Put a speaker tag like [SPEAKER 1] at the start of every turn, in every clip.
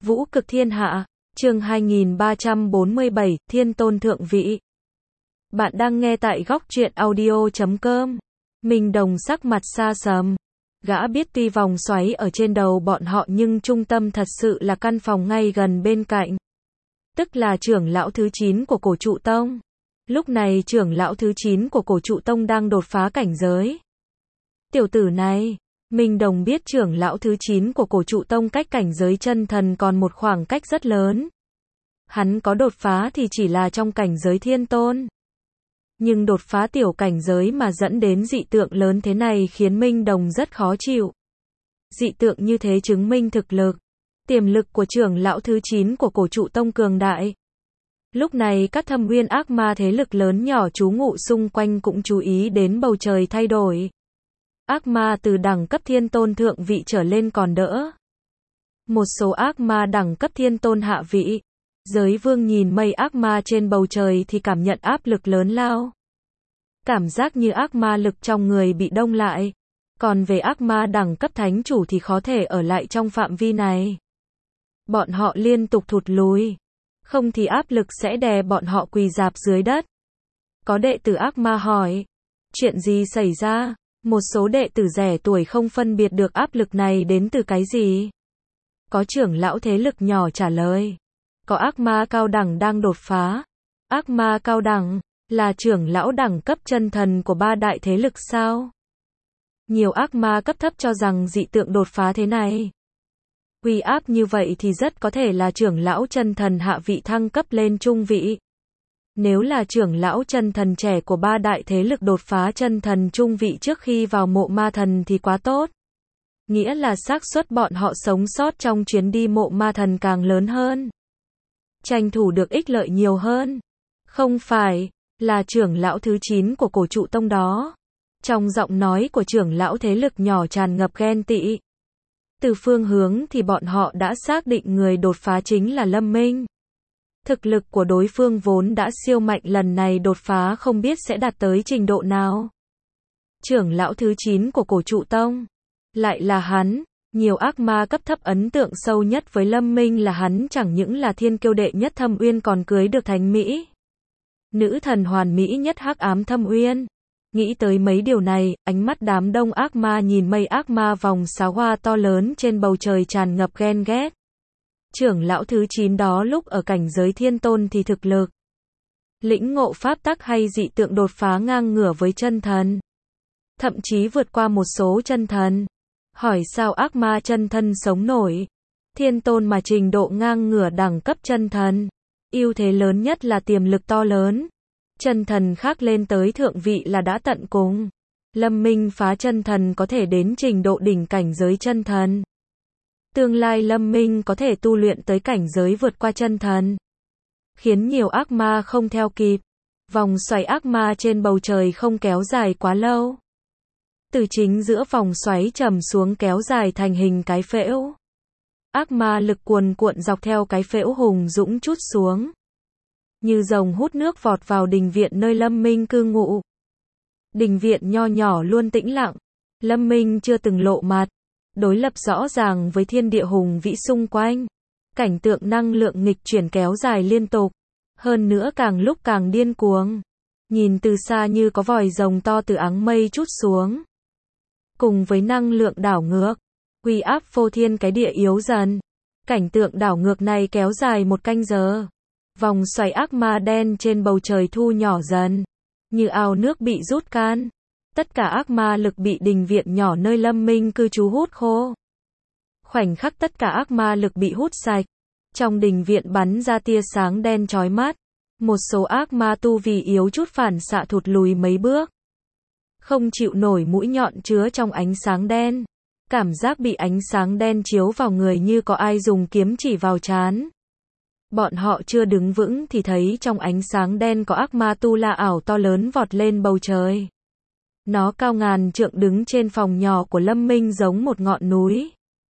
[SPEAKER 1] Vũ cực thiên hạ, chương 2347, Thiên tôn thượng vị. Bạn đang nghe tại góc truyện audio.com. Minh Đồng sắc mặt xa sầm. Gã biết tuy vòng xoáy ở trên đầu bọn họ nhưng trung tâm thật sự là căn phòng ngay gần bên cạnh. Tức là trưởng lão thứ 9 của Cổ Trụ Tông. Lúc này trưởng lão thứ 9 của Cổ Trụ Tông đang đột phá cảnh giới. Tiểu tử này, Minh Đồng biết trưởng lão thứ 9 của Cổ Trụ Tông cách cảnh giới chân thần còn một khoảng cách rất lớn. Hắn có đột phá thì chỉ là trong cảnh giới thiên tôn. Nhưng đột phá tiểu cảnh giới mà dẫn đến dị tượng lớn thế này khiến Minh Đồng rất khó chịu. Dị tượng như thế chứng minh thực lực, tiềm lực của trưởng lão thứ 9 của Cổ Trụ Tông cường đại. Lúc này các thâm uyên ác ma thế lực lớn nhỏ trú ngụ xung quanh cũng chú ý đến bầu trời thay đổi. Ác ma từ đẳng cấp thiên tôn thượng vị trở lên còn đỡ. Một số ác ma đẳng cấp thiên tôn hạ vị. Giới vương nhìn mây ác ma trên bầu trời thì cảm nhận áp lực lớn lao. Cảm giác như ác ma lực trong người bị đông lại. Còn về ác ma đẳng cấp thánh chủ thì khó thể ở lại trong phạm vi này. Bọn họ liên tục thụt lùi. Không thì áp lực sẽ đè bọn họ quỳ rạp dưới đất. Có đệ tử ác ma hỏi. Chuyện gì xảy ra? Một số đệ tử rẻ tuổi không phân biệt được áp lực này đến từ cái gì. Có trưởng lão thế lực nhỏ trả lời. Có ác ma cao đẳng đang đột phá. Ác ma cao đẳng là trưởng lão đẳng cấp chân thần của ba đại thế lực sao? Nhiều ác ma cấp thấp cho rằng dị tượng đột phá thế này, uy áp như vậy thì rất có thể là trưởng lão chân thần hạ vị thăng cấp lên trung vị. Nếu là trưởng lão chân thần trẻ của ba đại thế lực đột phá chân thần trung vị trước khi vào mộ ma thần thì quá tốt. Nghĩa là xác suất bọn họ sống sót trong chuyến đi mộ ma thần càng lớn hơn. Tranh thủ được ích lợi nhiều hơn. Không phải là trưởng lão thứ 9 của Cổ Trụ Tông đó. Trong giọng nói của trưởng lão thế lực nhỏ tràn ngập ghen tị. Từ phương hướng thì bọn họ đã xác định người đột phá chính là Lâm Minh. Thực lực của đối phương vốn đã siêu mạnh, lần này đột phá không biết sẽ đạt tới trình độ nào. Trưởng lão thứ 9 của Cổ Trụ Tông lại là hắn. Nhiều ác ma cấp thấp ấn tượng sâu nhất với Lâm Minh là hắn chẳng những là thiên kiêu đệ nhất thâm uyên còn cưới được thánh mỹ. Nữ thần hoàn mỹ nhất hắc ám thâm uyên. Nghĩ tới mấy điều này, ánh mắt đám đông ác ma nhìn mây ác ma vòng xá hoa to lớn trên bầu trời tràn ngập ghen ghét. Trưởng lão thứ 9 đó lúc ở cảnh giới thiên tôn thì thực lực, lĩnh ngộ pháp tắc hay dị tượng đột phá ngang ngửa với chân thần. Thậm chí vượt qua một số chân thần. Hỏi sao ác ma chân thân sống nổi? Thiên tôn mà trình độ ngang ngửa đẳng cấp chân thần. Ưu thế lớn nhất là tiềm lực to lớn. Chân thần khác lên tới thượng vị là đã tận cùng. Lâm Minh phá chân thần có thể đến trình độ đỉnh cảnh giới chân thần. Tương lai Lâm Minh có thể tu luyện tới cảnh giới vượt qua chân thần. Khiến nhiều ác ma không theo kịp. Vòng xoáy ác ma trên bầu trời không kéo dài quá lâu. Từ chính giữa vòng xoáy trầm xuống kéo dài thành hình cái phễu. Ác ma lực cuồn cuộn dọc theo cái phễu hùng dũng trút xuống. Như rồng hút nước vọt vào đình viện nơi Lâm Minh cư ngụ. Đình viện nho nhỏ luôn tĩnh lặng. Lâm Minh chưa từng lộ mặt. Đối lập rõ ràng với thiên địa hùng vĩ xung quanh. Cảnh tượng năng lượng nghịch chuyển kéo dài liên tục. Hơn nữa càng lúc càng điên cuồng. Nhìn từ xa như có vòi rồng to từ áng mây trút xuống. Cùng với năng lượng đảo ngược, uy áp phô thiên cái địa yếu dần. Cảnh tượng đảo ngược này kéo dài 1 canh giờ. Vòng xoáy ác ma đen trên bầu trời thu nhỏ dần. Như ao nước bị rút can. Tất cả ác ma lực bị đình viện nhỏ nơi Lâm Minh cư trú hút khô. Khoảnh khắc tất cả ác ma lực bị hút sạch. Trong đình viện bắn ra tia sáng đen chói mắt. Một số ác ma tu vì yếu chút phản xạ thụt lùi mấy bước. Không chịu nổi mũi nhọn chứa trong ánh sáng đen. Cảm giác bị ánh sáng đen chiếu vào người như có ai dùng kiếm chỉ vào trán. Bọn họ chưa đứng vững thì thấy trong ánh sáng đen có ác ma tu la ảo to lớn vọt lên bầu trời. Nó cao ngàn trượng đứng trên phòng nhỏ của Lâm Minh giống một ngọn núi.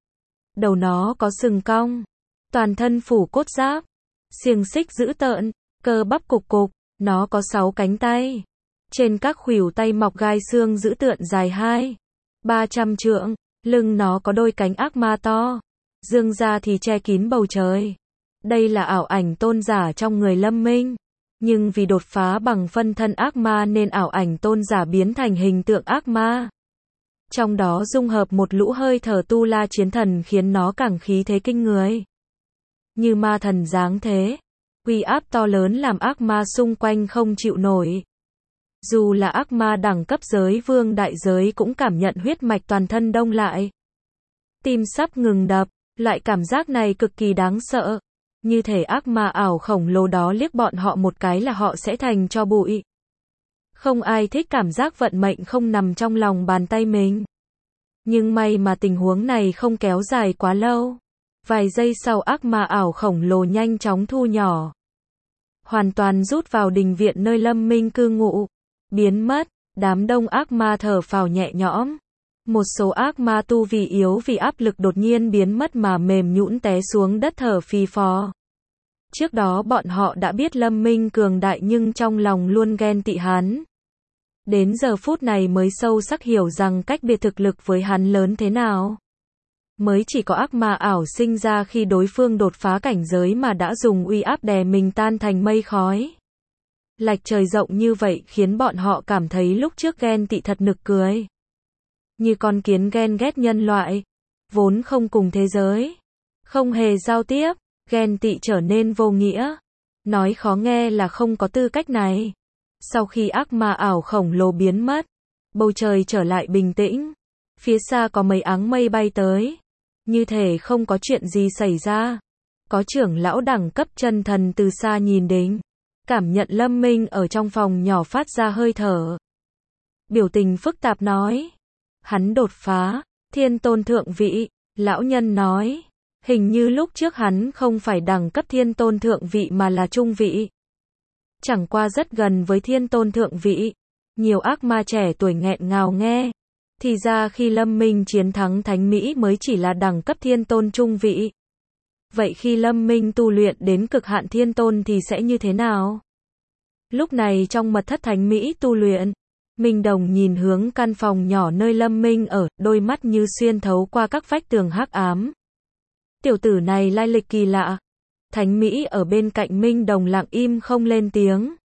[SPEAKER 1] Đầu nó có sừng cong. Toàn thân phủ cốt giáp. Xiềng xích dữ tợn. Cơ bắp cục cục. Nó có 6 cánh tay. Trên các khuỷu tay mọc gai xương dữ tợn dài 2-300 trượng. Lưng nó có đôi cánh ác ma to. dương ra thì che kín bầu trời. Đây là ảo ảnh tôn giả trong người Lâm Minh. Nhưng vì đột phá bằng phân thân ác ma nên ảo ảnh tôn giả biến thành hình tượng ác ma. Trong đó dung hợp một lũ hơi thở tu la chiến thần khiến nó càng khí thế kinh người. Như ma thần dáng thế. Uy áp to lớn làm ác ma xung quanh không chịu nổi. Dù là ác ma đẳng cấp giới vương đại giới cũng cảm nhận huyết mạch toàn thân đông lại. Tim sắp ngừng đập, loại cảm giác này cực kỳ đáng sợ. Như thể ác ma ảo khổng lồ đó liếc bọn họ một cái là họ sẽ thành tro bụi. Không ai thích cảm giác vận mệnh không nằm trong lòng bàn tay mình. Nhưng may mà tình huống này không kéo dài quá lâu. Vài giây sau ác ma ảo khổng lồ nhanh chóng thu nhỏ. Hoàn toàn rút vào đình viện nơi Lâm Minh cư ngụ. Biến mất, đám đông ác ma thở phào nhẹ nhõm. Một số ác ma tu vì yếu vì áp lực đột nhiên biến mất mà mềm nhũn té xuống đất thở phì phò. Trước đó bọn họ đã biết Lâm Minh cường đại nhưng trong lòng luôn ghen tị hắn. Đến giờ phút này mới sâu sắc hiểu rằng cách biệt thực lực với hắn lớn thế nào. Mới chỉ có ác ma ảo sinh ra khi đối phương đột phá cảnh giới mà đã dùng uy áp đè mình tan thành mây khói. Lệch trời rộng như vậy khiến bọn họ cảm thấy lúc trước ghen tị thật nực cười. Như con kiến ghen ghét nhân loại, vốn không cùng thế giới, không hề giao tiếp, ghen tị trở nên vô nghĩa. Nói khó nghe là không có tư cách này. Sau khi ác ma ảo khổng lồ biến mất, bầu trời trở lại bình tĩnh. Phía xa có mấy áng mây bay tới, như thể không có chuyện gì xảy ra. Có trưởng lão đẳng cấp chân thần từ xa nhìn đến, cảm nhận Lâm Minh ở trong phòng nhỏ phát ra hơi thở. Biểu tình phức tạp nói, hắn đột phá, thiên tôn thượng vị. Lão nhân nói, hình như lúc trước hắn không phải đẳng cấp thiên tôn thượng vị mà là trung vị. Chẳng qua rất gần với thiên tôn thượng vị. Nhiều ác ma trẻ tuổi nghẹn ngào nghe. Thì ra khi Lâm Minh chiến thắng Thánh Mỹ mới chỉ là đẳng cấp thiên tôn trung vị. Vậy khi Lâm Minh tu luyện đến cực hạn thiên tôn thì sẽ như thế nào? Lúc này trong mật thất Thánh Mỹ tu luyện, Minh Đồng nhìn hướng căn phòng nhỏ nơi Lâm Minh ở, đôi mắt như xuyên thấu qua các vách tường hắc ám. Tiểu tử này lai lịch kỳ lạ. Thánh Mỹ ở bên cạnh Minh Đồng lặng im không lên tiếng.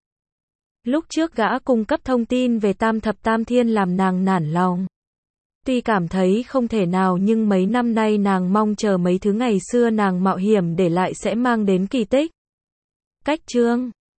[SPEAKER 1] Lúc trước gã cung cấp thông tin về Tam Thập Tam Thiên làm nàng nản lòng. Tuy cảm thấy không thể nào nhưng mấy năm nay nàng mong chờ mấy thứ ngày xưa nàng mạo hiểm để lại sẽ mang đến kỳ tích. Cách chương